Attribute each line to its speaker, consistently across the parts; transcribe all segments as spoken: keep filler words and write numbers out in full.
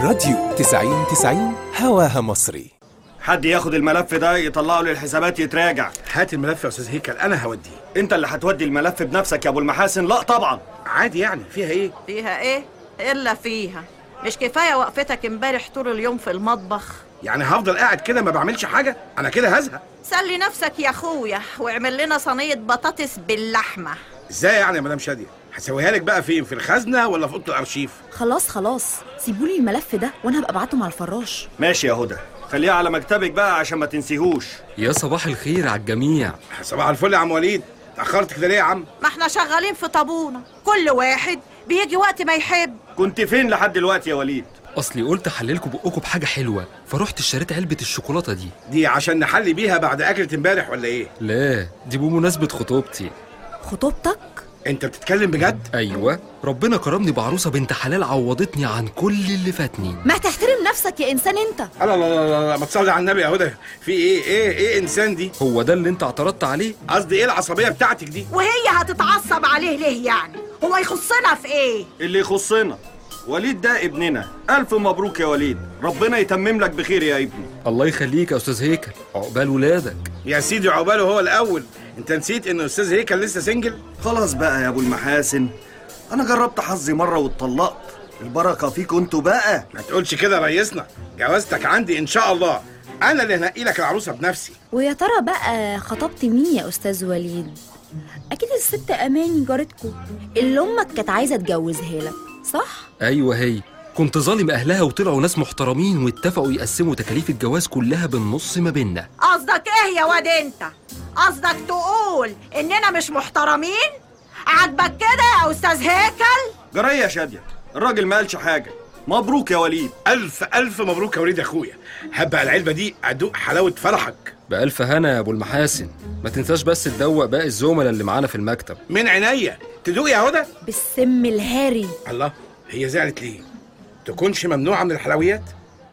Speaker 1: الراديو تسعين تسعين هواها مصري.
Speaker 2: حد ياخد الملف ده يطلعه للحسابات يتراجع.
Speaker 3: هات الملف يا استاذ هيكل، انا هوديه.
Speaker 2: انت اللي هتودي الملف بنفسك يا ابو المحاسن؟ لا طبعا.
Speaker 3: عادي يعني، فيها ايه؟
Speaker 4: فيها ايه الا فيها. مش كفايه وقفتك امبارح طول اليوم في المطبخ؟
Speaker 3: يعني هفضل قاعد كده ما بعملش حاجه؟ انا كده هزهق.
Speaker 4: سلي نفسك يا اخويا واعمل لنا صينيه بطاطس باللحمه.
Speaker 3: ازاي يعني يا مدام شاديه؟ هسويها لك بقى فين؟ في الخزنه ولا في اوضه الارشيف؟
Speaker 5: خلاص خلاص سيبولي الملف ده وانا هبقى ابعته مع الفراش.
Speaker 2: ماشي يا هدى، خليها على مكتبك بقى عشان ما تنسيهوش.
Speaker 6: يا صباح الخير على الجميع.
Speaker 3: صباح الفل يا عم وليد، اتاخرت كده ليه يا عم؟
Speaker 4: ما احنا شغالين في طابونه، كل واحد بيجي وقت ما يحب.
Speaker 2: كنت فين لحد دلوقتي يا وليد؟
Speaker 6: اصلي قلت احللكوا بقكم بحاجه حلوه، فرحت اشتريت علبه الشوكولاته دي.
Speaker 3: دي عشان نحلي بيها بعد اكله امبارح ولا ايه؟
Speaker 6: لا دي بمناسبه خطوبتي.
Speaker 5: خطوبتك؟
Speaker 3: انت بتتكلم بجد؟
Speaker 6: ايوه، ربنا كرمني بعروسه بنت حلال عوضتني عن كل اللي فاتني.
Speaker 5: ما تحترم نفسك يا انسان انت.
Speaker 3: لا لا لا لا، ما تصلي على النبي يا هدى. في ايه ايه ايه انسان دي؟
Speaker 6: هو ده اللي انت اعترضت عليه؟
Speaker 3: قصدي ايه العصبيه بتاعتك دي؟
Speaker 4: وهي هتتعصب عليه ليه يعني؟ هو يخصنا في ايه؟
Speaker 2: اللي يخصنا وليد ده ابننا. الف مبروك يا وليد، ربنا يتمم لك بخير يا ابني.
Speaker 6: الله يخليك يا استاذ هيكل، عقبال ولادك.
Speaker 3: يا سيدي عقباله هو الاول. انت نسيت ان استاذ هيكل لسه سنجل؟
Speaker 2: خلاص بقى يا ابو المحاسن، انا جربت حظي مره واتطلقت. البركه فيكوا انتوا بقى.
Speaker 3: ما تقولش كده يا ريسنا، جوازتك عندي ان شاء الله. انا اللي هنقي لك العروسه بنفسي.
Speaker 5: ويا ترى بقى خطبت مين يا استاذ وليد؟ اكيد الست اماني جارتكم اللي امك كانت عايزه تجوزها لك، صح؟
Speaker 6: ايوه هي. كنت ظالم اهلها وطلعوا ناس محترمين واتفقوا يقسموا تكاليف الجواز كلها بالنص ما بيننا.
Speaker 4: قصدك ايه يا واد انت؟ قصدك تقول اننا مش محترمين؟ عاجبك كده يا استاذ هيكل؟
Speaker 2: جرايه يا شاديه، الراجل ما قالش حاجه. مبروك يا وليد.
Speaker 3: الف الف مبروك يا وليد يا اخويا. هبقى العلبه دي ادوق حلاوه فرحك.
Speaker 6: بألف هنا يا ابو المحاسن، ما تنساش بس تدوق باقي الزملاء اللي معانا في المكتب.
Speaker 3: من عينيا. تدوق يا هدى؟
Speaker 5: بالسم الهاري.
Speaker 3: الله، هي زعلت ليه؟ تكونش ممنوعه من الحلويات؟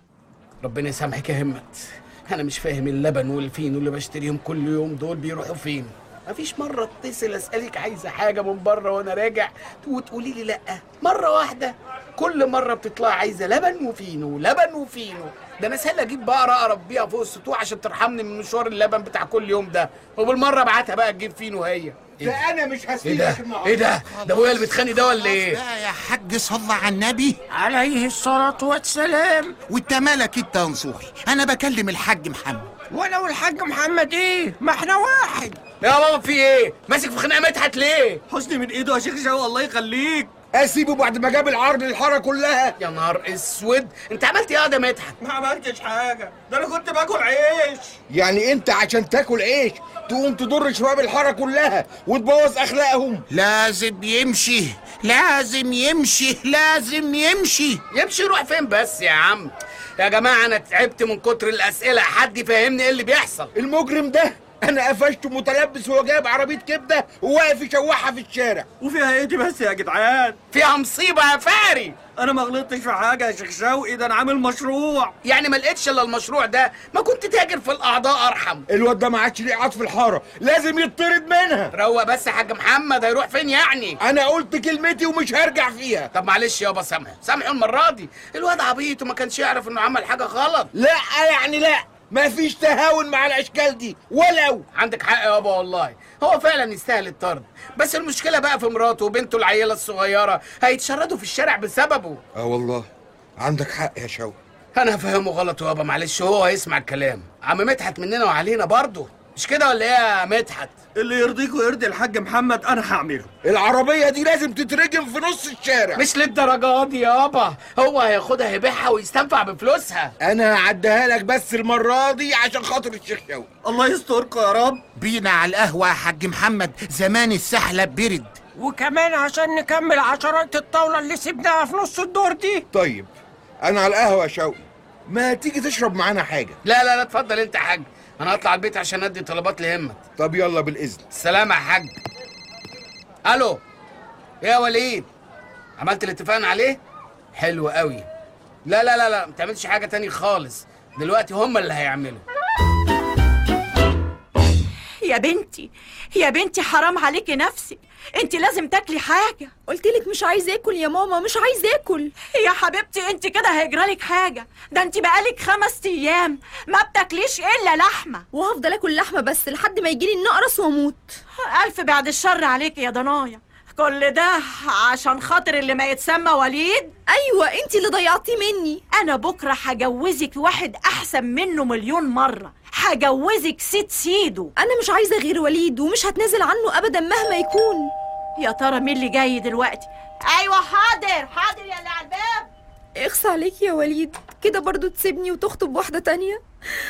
Speaker 7: ربنا يسامحك يا همت، انا مش فاهم اللبن والفينو اللي بشتريهم كل يوم دول بيروحوا فين؟ مفيش مره اتصل اسالك عايزه حاجه من بره وانا راجع وتقولي لي لا. مره واحده، كل مره بتطلع عايزه لبن وفينو لبن وفينو. ده انا سهل اجيب بقره اقرب بيها فوق السطوح عشان ترحمني من مشوار اللبن بتاع كل يوم ده، وبالمره ابعتها بقى تجيب فينو هي.
Speaker 3: ده انا مش هسيبك.
Speaker 7: ايه ده؟ ايه ده؟ ده ابويا اللي بيتخانق ده ولا ايه؟
Speaker 8: لا يا حاج، صلى على النبي
Speaker 9: عليه الصلاة والسلام.
Speaker 8: وانت مالك انت يا نصوحي؟ انا بكلم الحاج محمد.
Speaker 9: ولو الحاج محمد ايه؟ ما احنا واحد.
Speaker 7: يا بابا في ايه؟ ماسك في خناقه مدحت ليه؟
Speaker 2: حسني من ايده يا شيخ شوقي، الله يخليك.
Speaker 3: اسيبه بعد ما جاب العرض للحاره كلها.
Speaker 7: يا نهار اسود، انت عملت ايه يا مدحت؟
Speaker 2: ما عملتش حاجه، ده انا كنت باكل عيش.
Speaker 3: يعني انت عشان تاكل عيش تقوم تضر شباب الحاره كلها وتبوظ اخلاقهم؟
Speaker 8: لازم يمشي، لازم يمشي، لازم يمشي.
Speaker 7: يمشي يروح فين بس يا عم؟ يا جماعه انا تعبت من كتر الاسئله، حد يفهمني ايه اللي بيحصل؟
Speaker 3: المجرم ده انا قفشته متلبس وهو جايب عربيه كبده وواقف يشوحها في الشارع.
Speaker 2: وفيها ايه دي بس يا جدعان؟
Speaker 7: فيها مصيبه يا فاري.
Speaker 2: انا ما غلطتش في حاجه يا شيخ شوقي، ده انا عامل مشروع.
Speaker 7: يعني ما لقيتش الا المشروع ده؟ ما كنت تاجر في الاعضاء ارحم.
Speaker 3: الواد ده ما عادش ليه عطف في الحاره، لازم يطرد منها.
Speaker 7: روق بس يا حاج محمد، هيروح فين يعني؟
Speaker 3: انا قلت كلمتي ومش هرجع فيها.
Speaker 7: طب معلش يابا سامحه سامحه المره دي، الواد عبيط وما كانش يعرف انه عمل حاجه غلط.
Speaker 3: لا يعني لا، ما فيش تهاون مع الاشكال دي ولو.
Speaker 7: عندك حق يابا والله، هو فعلا يستاهل الطرد، بس المشكله بقى في مراته وبنته العيله الصغيره، هيتشردوا في الشارع بسببه.
Speaker 3: اه والله عندك حق يا شوقي.
Speaker 7: انا هفهمه غلط يابا، معلش هو هيسمع الكلام. عم مدحت مننا وعلينا برضه، مش كده ولا ايه يا مدحت؟
Speaker 2: اللي يرضيك ويرضي الحاج محمد انا هعمله.
Speaker 3: العربيه دي لازم تترجم في نص الشارع.
Speaker 7: مش للدرجه دي يابا، هو هياخدها يبيعها ويستنفع بفلوسها.
Speaker 3: انا هعديها لك بس المره دي عشان خاطر الشيخ شوقي.
Speaker 2: الله يستركم يا رب.
Speaker 8: بينا على القهوه يا حاج محمد، زمان السحله برد.
Speaker 9: وكمان عشان نكمل عشرات الطاولة اللي سيبناها في نص الدور دي.
Speaker 3: طيب انا على القهوه يا شوقي، ما تيجي تشرب معانا حاجه؟
Speaker 7: لا لا لا اتفضل انت يا حاج، انا هطلع البيت عشان ادي طلبات لهمت.
Speaker 3: طب يلا بالاذن.
Speaker 7: السلام يا حاج. الو ايه يا وليد، عملت اللي اتفقنا عليه؟ حلو قوي. لا لا لا لا ما تعملش حاجه تاني خالص، دلوقتي هم اللي هيعملوا.
Speaker 4: يا بنتي يا بنتي حرام عليكي نفسك، انت لازم تاكلي حاجه.
Speaker 5: قلتلك مش عايزه اكل يا ماما، مش عايزه اكل.
Speaker 4: يا حبيبتي انت كده هيجرالك حاجه، ده انت بقالك خمس ايام ما بتاكليش الا لحمه.
Speaker 5: وهفضل اكل لحمه بس لحد ما يجيلي النقرس واموت.
Speaker 4: الف بعد الشر عليكي يا ضنايا، كل ده عشان خاطر اللي ما يتسمى وليد.
Speaker 5: ايوه انت اللي ضيعتيه مني.
Speaker 4: انا بكره هجوزك واحد احسن منه مليون مره، هجوزك سيد سيدو.
Speaker 5: انا مش عايزه غير وليد ومش هتنازل عنه ابدا مهما يكون.
Speaker 4: يا ترى مين اللي جاي دلوقتي؟ ايوه حاضر حاضر يا اللي على الباب.
Speaker 5: اخص عليك يا وليد، كده برضو تسيبني وتخطب واحده تانية؟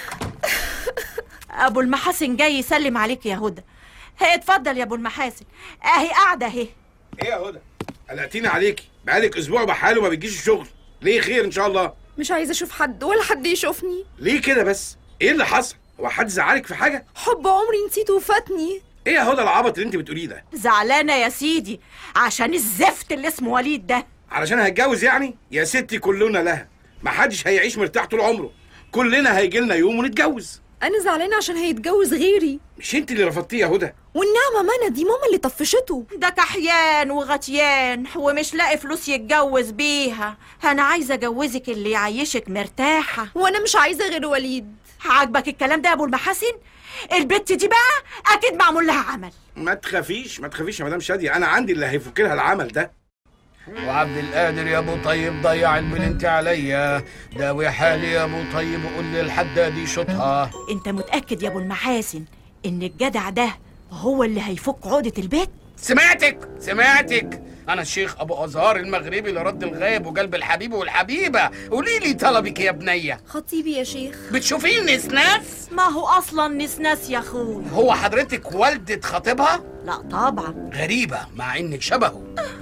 Speaker 4: ابو المحاسن جاي يسلم عليك يا هدى. هي اتفضل يا ابو المحاسن، اهي قاعده اهي.
Speaker 3: ايه يا هدى؟ قلقتيني عليكي، بقالك اسبوع بحاله ما بتجيش الشغل، ليه؟ خير ان شاء الله؟
Speaker 5: مش عايزه اشوف حد ولا حد يشوفني.
Speaker 3: ليه كده بس؟ ايه اللي حصل؟ هو حد زعلك في حاجه؟
Speaker 5: حب عمري نسيته وفاتني.
Speaker 3: ايه يا هدى العبط اللي انت بتقوليه ده؟
Speaker 4: زعلانه يا سيدي عشان الزفت اللي اسمه وليد ده.
Speaker 3: علشان هيتجوز يعني؟ يا ستي كلنا لها، محدش هيعيش مرتاح طول عمره، كلنا هيجي لنا يوم ونتجوز.
Speaker 5: انا زعلانه عشان هيتجوز غيري.
Speaker 3: مش انت اللي رفضتيه يا هدى؟
Speaker 5: والنعمه منى دي ماما اللي طفشته.
Speaker 4: ده كحيان وغتيان ومش لاقي فلوس يتجوز بيها. انا عايزه اجوزك اللي يعيشك مرتاحه.
Speaker 5: وانا مش عايزه غير وليد.
Speaker 4: عاجبك الكلام ده يا ابو المحاسن؟ البت دي بقى اكيد معمول لها عمل.
Speaker 3: ما تخافيش ما تخافيش يا مدام شاديه، انا عندي اللي هيفك لها العمل ده.
Speaker 7: وعبد القادر يا ابو طيب ضيع البنت عليا، داوي حالي يا ابو طيب وقول لي الحدادي شطها.
Speaker 4: انت متاكد يا ابو المحاسن ان الجدع ده هو اللي هيفك عقده البيت؟
Speaker 7: سمعتك سمعتك انا الشيخ ابو ازهار المغربي اللي رد الغيب وقلب الحبيب والحبيبه. قولي لي طلبك يا بنيه.
Speaker 5: خطيبي يا شيخ.
Speaker 7: بتشوفيه نسناس؟
Speaker 4: ما هو اصلا نسناس يا اخوي.
Speaker 7: هو حضرتك والده خطيبها؟
Speaker 4: لا طبعا.
Speaker 7: غريبه مع انك شبهه.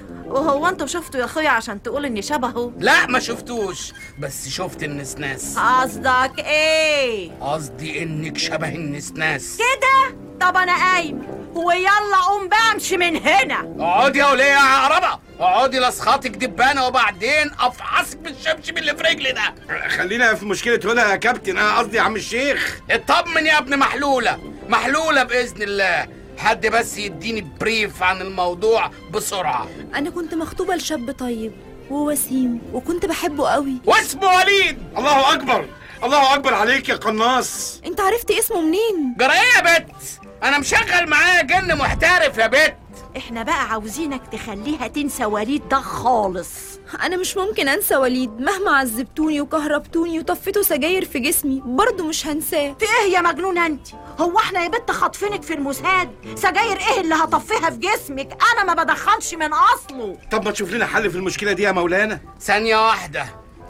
Speaker 4: وهو انتوا شفتوا يا اخويا عشان تقول اني شبهه؟
Speaker 7: لا ما شفتوش، بس شفت النسناس.
Speaker 4: قصدك ايه؟
Speaker 7: قصدي انك شبه النسناس
Speaker 4: كده. طب انا قايم ويلا قوم بقى امشي من هنا.
Speaker 7: اقعدي يا وليه يا عقربه، اقعدي لاسخاطك دبانه وبعدين افحصك بالشبشب اللي في رجلي ده.
Speaker 3: خلينا في مشكله هدى يا كابتن، انا قصدي يا عم الشيخ.
Speaker 7: اطمن يا ابن محلوله، محلوله باذن الله. حد بس يديني بريف عن الموضوع بسرعه.
Speaker 5: انا كنت مخطوبه لشاب طيب ووسيم وكنت بحبه قوي
Speaker 7: واسمه وليد.
Speaker 3: الله اكبر الله اكبر عليك يا قناص.
Speaker 5: انت عرفت اسمه منين؟
Speaker 7: جرى ايه يا بت؟ انا مشغل معايا جن محترف يا بت.
Speaker 4: احنا بقى عاوزينك تخليها تنسى وليد ده خالص.
Speaker 5: انا مش ممكن انسى وليد، مهما عذبتوني وكهربتوني وطفيتوا سجاير في جسمي برضه مش هنساه.
Speaker 4: في ايه يا مجنونه انت؟ هو احنا يا بت خاطفينك في المساد؟ سجاير ايه اللي هطفيها في جسمك؟ انا ما بدخنش من اصله.
Speaker 3: طب ما تشوف لنا حل في المشكله دي يا مولانا.
Speaker 7: ثانيه واحده.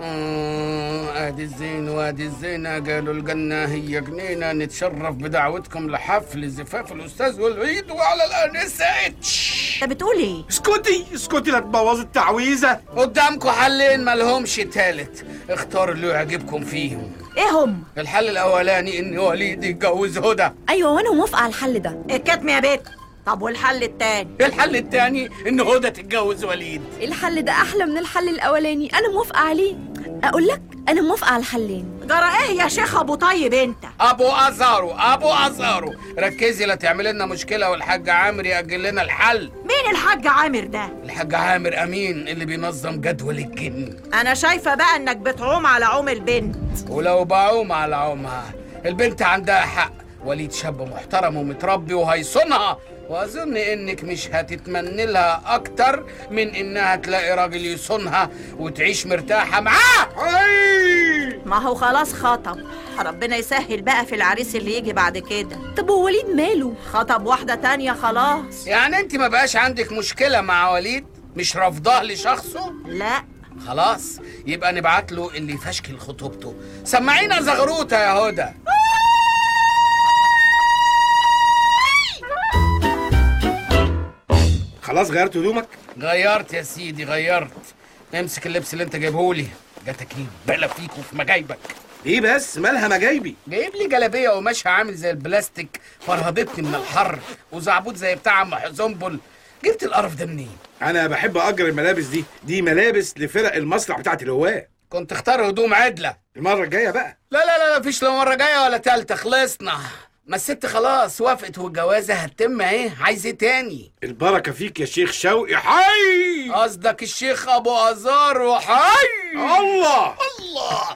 Speaker 7: ادي الزين وادي الزينه قالوا الجنه هي جنينه، نتشرف بدعوتكم لحفل زفاف الاستاذ وليد وعلى الانسه اتش.
Speaker 4: انت بتقول ايه؟
Speaker 3: اسكتي اسكتي لا تبوظي التعويذه.
Speaker 7: قدامكم حلين مالهمش تالت، اختاروا اللي يعجبكم فيهم.
Speaker 4: ايه هم؟
Speaker 7: الحل الاولاني ان وليد يتجوز هدى.
Speaker 5: ايوه وانا موافقه على الحل ده.
Speaker 4: الكتم يا بت. طب والحل التاني؟
Speaker 7: الحل التاني ان هدى تتجوز وليد.
Speaker 5: الحل ده احلى من الحل الاولاني، انا موافقه عليه. اقول لك انا موافقه على الحلين.
Speaker 4: جرى ايه يا شيخ ابو طيب انت؟
Speaker 7: ابو ازارو ابو ازارو ركزي لا تعمل لنا مشكله والحاج عامر ياجل لنا الحل.
Speaker 4: مين الحاج عامر ده؟
Speaker 7: الحاج عامر امين اللي بينظم جدول الجن.
Speaker 4: انا شايفه بقى انك بتعوم على عوم البنت.
Speaker 7: ولو بعوم على عومها البنت عندها حق، وليد شاب محترم ومتربي وهيصونها، واظن انك مش هتتمني لها اكتر من انها تلاقي راجل يصونها وتعيش مرتاحه معاه.
Speaker 4: ما هو خلاص خطب، ربنا يسهل بقى في العريس اللي يجي بعد كده.
Speaker 5: طب هو وليد ماله؟
Speaker 4: خطب واحده تانية خلاص.
Speaker 7: يعني انت ما بقاش عندك مشكله مع وليد؟ مش رافضاه لشخصه؟
Speaker 4: لا
Speaker 7: خلاص يبقى نبعت له اللي يفشكل خطوبته. سمعينا زغروطه يا هدى.
Speaker 3: خلاص غيرت هدومك؟
Speaker 7: غيرت يا سيدي غيرت. امسك اللبس اللي انت جايبهولي، جاتك ايه بلا فيك وفي مجايبك.
Speaker 3: ايه بس مالها مجايبي؟
Speaker 7: جايب لي جلابيه وماشيه عامل زي البلاستيك، فرهضتني من الحر، وزعبوط زي بتاع عم حزنبل. جبت القرف ده منين؟
Speaker 3: انا بحب اجر الملابس دي، دي ملابس لفرق المسرح بتاعت الهواه.
Speaker 7: كنت اختار هدوم عدله
Speaker 3: المره الجايه بقى.
Speaker 7: لا لا لا مفيش لا مره جايه ولا تالته، خلصنا. ما الست خلاص وافقت والجوازه هتتم اهي، عايز ايه تاني؟
Speaker 3: البركه فيك يا شيخ شوقي. حي
Speaker 7: قصدك الشيخ ابو ازار وحي.
Speaker 3: الله